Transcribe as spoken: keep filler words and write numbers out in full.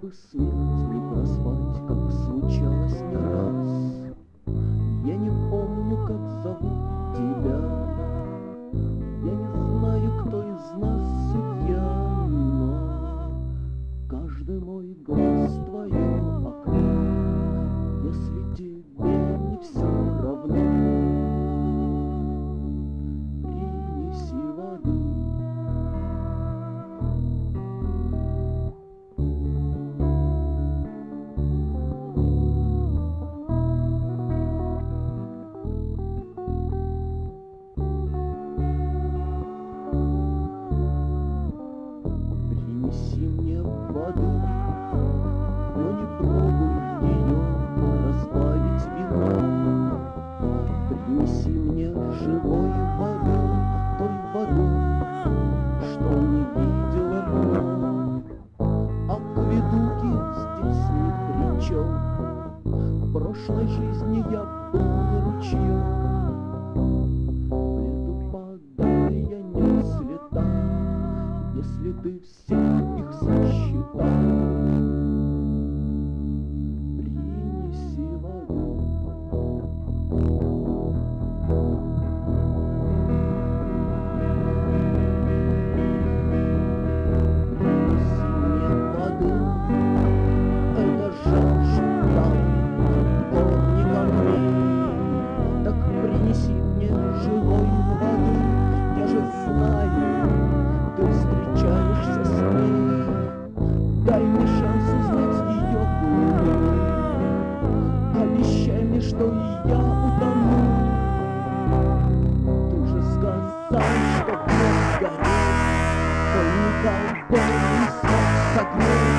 бы смерть не проспать, как случалось не раз. Я не помню, как зовут тебя, я не знаю, кто из нас судья, но каждый мой глаз твое окно. Если тебе не все равно, принеси воды. Принеси мне воды, но не пробуй ее разбавить вином. Принеси мне живой воды, той воды, что не видела мной. Акведуки здесь ни при чем, в прошлой жизни я был ручьем. В лету падая нес лета, если ты всех их сосчитал. Принеси воду. Принеси мне воды, это жажда, помни камней. Так принеси мне живой воды, я же знаю, ты встречаешься с ней. Дай мне шанс узнать ее глубину, обещай мне, что и я утону. Ты же сказал, что вновь гореть, твой колдовный снов согнет.